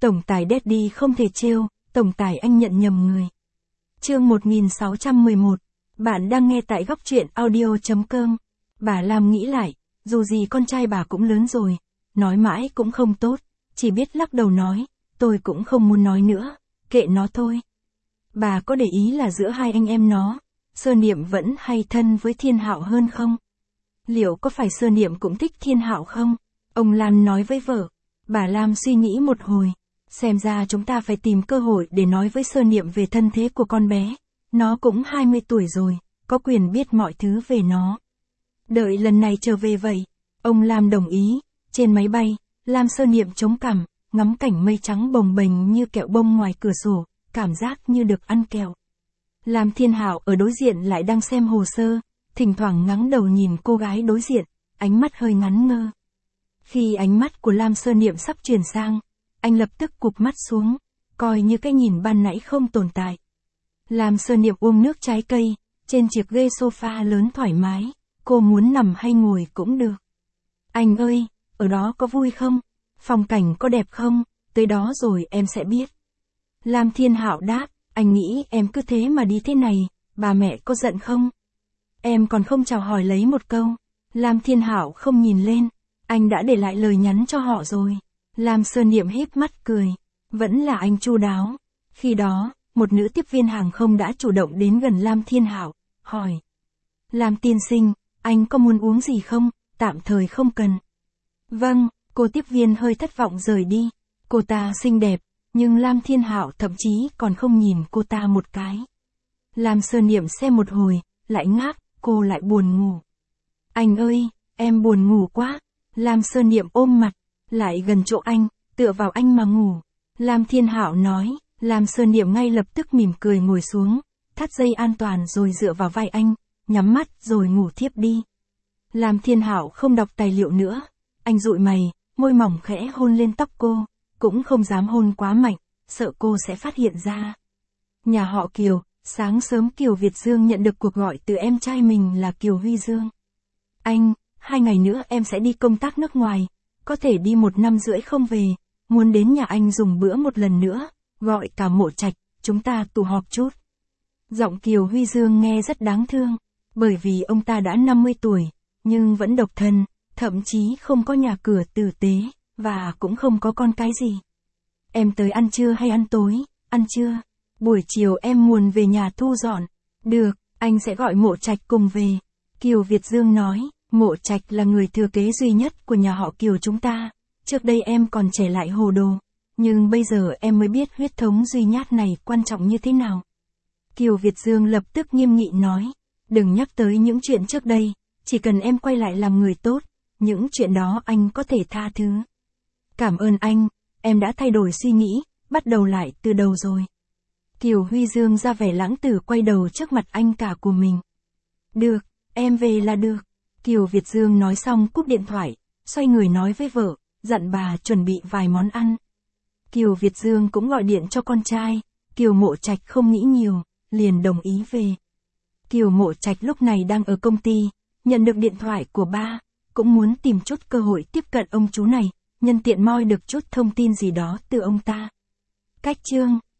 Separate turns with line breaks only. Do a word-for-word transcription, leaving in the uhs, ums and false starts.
Tổng tài Daddy không thể trêu, tổng tài anh nhận nhầm người. Chương một nghìn sáu trăm mười một. Bạn đang nghe tại góc truyện audio chấm com. Bà Lam nghĩ lại, dù gì con trai bà cũng lớn rồi, nói mãi cũng không tốt, chỉ biết lắc đầu nói, tôi cũng không muốn nói nữa, kệ nó thôi. Bà có để ý là giữa hai anh em nó, Sơ Niệm vẫn hay thân với Thiên Hạo hơn không? Liệu có phải Sơ Niệm cũng thích Thiên Hạo không? Ông Lan nói với vợ. Bà Lam suy nghĩ một hồi, xem ra chúng ta phải tìm cơ hội để nói với Sơ Niệm về thân thế của con bé. Nó cũng hai mươi tuổi rồi, có quyền biết mọi thứ về nó. Đợi lần này trở về vậy. Ông Lam đồng ý. Trên máy bay, Lam Sơ Niệm chống cằm, ngắm cảnh mây trắng bồng bềnh như kẹo bông ngoài cửa sổ, cảm giác như được ăn kẹo. Lam Thiên Hạo ở đối diện lại đang xem hồ sơ, thỉnh thoảng ngẩng đầu nhìn cô gái đối diện, ánh mắt hơi ngắn ngơ. Khi ánh mắt của Lam Sơ Niệm sắp chuyển sang, anh lập tức cụp mắt xuống, coi như cái nhìn ban nãy không tồn tại. Lam Sơ Niệm uống nước trái cây, trên chiếc ghế sofa lớn thoải mái, cô muốn nằm hay ngồi cũng được. Anh ơi, ở đó có vui không? Phong cảnh có đẹp không? Tới đó rồi em sẽ biết. Lam Thiên Hạo đáp, anh nghĩ em cứ thế mà đi thế này, bà mẹ có giận không? Em còn không chào hỏi lấy một câu. Lam Thiên Hạo không nhìn lên, anh đã để lại lời nhắn cho họ rồi. Lam Sơ Niệm híp mắt cười, vẫn là anh chu đáo. Khi đó, một nữ tiếp viên hàng không đã chủ động đến gần Lam Thiên Hạo, hỏi. Lam tiên sinh, anh có muốn uống gì không? Tạm thời không cần. Vâng, cô tiếp viên hơi thất vọng rời đi. Cô ta xinh đẹp, nhưng Lam Thiên Hạo thậm chí còn không nhìn cô ta một cái. Lam Sơ Niệm xem một hồi, lại ngáp, cô lại buồn ngủ. Anh ơi, em buồn ngủ quá. Lam Sơ Niệm ôm mặt, lại gần chỗ anh, tựa vào anh mà ngủ. Lam Thiên Hạo nói, Lam Sơ Niệm ngay lập tức mỉm cười ngồi xuống, thắt dây an toàn rồi dựa vào vai anh, nhắm mắt rồi ngủ thiếp đi. Lam Thiên Hạo không đọc tài liệu nữa, anh dụi mày, môi mỏng khẽ hôn lên tóc cô, cũng không dám hôn quá mạnh, sợ cô sẽ phát hiện ra. Nhà họ Kiều, sáng sớm Kiều Việt Dương nhận được cuộc gọi từ em trai mình là Kiều Huy Dương. Anh, hai ngày nữa em sẽ đi công tác nước ngoài, có thể đi một năm rưỡi không về, muốn đến nhà anh dùng bữa một lần nữa, gọi cả Mộ Trạch, chúng ta tụ họp chút. Giọng Kiều Huy Dương nghe rất đáng thương, bởi vì ông ta đã năm mươi tuổi, nhưng vẫn độc thân, thậm chí không có nhà cửa tử tế, và cũng không có con cái gì. Em tới ăn trưa hay ăn tối? Ăn trưa. Buổi chiều em muốn về nhà thu dọn. Được, anh sẽ gọi Mộ Trạch cùng về. Kiều Việt Dương nói, Mộ Trạch là người thừa kế duy nhất của nhà họ Kiều chúng ta. Trước đây em còn trẻ lại hồ đồ, nhưng bây giờ em mới biết huyết thống duy nhát này quan trọng như thế nào. Kiều Việt Dương lập tức nghiêm nghị nói, đừng nhắc tới những chuyện trước đây, chỉ cần em quay lại làm người tốt, những chuyện đó anh có thể tha thứ. Cảm ơn anh, em đã thay đổi suy nghĩ, bắt đầu lại từ đầu rồi. Kiều Huy Dương ra vẻ lãng tử quay đầu trước mặt anh cả của mình. Được, em về là được. Kiều Việt Dương nói xong cúp điện thoại, xoay người nói với vợ, dặn bà chuẩn bị vài món ăn. Kiều Việt Dương cũng gọi điện cho con trai, Kiều Mộ Trạch không nghĩ nhiều, liền đồng ý về. Kiều Mộ Trạch lúc này đang ở công ty, nhận được điện thoại của ba, cũng muốn tìm chút cơ hội tiếp cận ông chú này, nhân tiện moi được chút thông tin gì đó từ ông ta. Cách chương